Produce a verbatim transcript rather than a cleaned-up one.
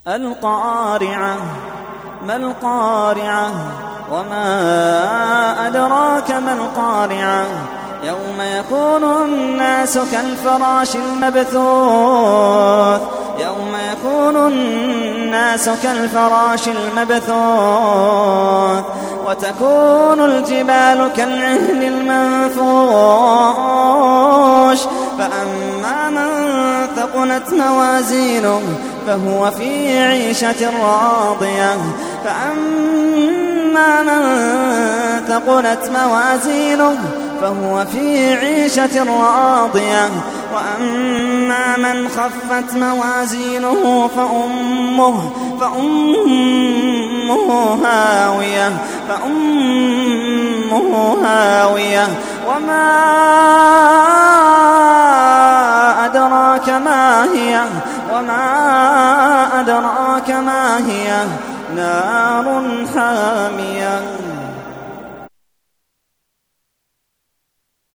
القارعة. ما القارعة وما أدراك ما القارعة يوم يكون الناس كالفراش المبثوث يوم يكون الناس كالفراش المبثوث وتكون الجبال كالعهن المنفوش فأما من ثقلت موازينه فهو في عيشة راضية فأما من ثقلت موازينه فهو في عيشة راضية وأما من خفت موازينه فأمه فأمه هاوية فأمه هاوية وما أدراك ما هي وما أدراك ما هي نار حامية.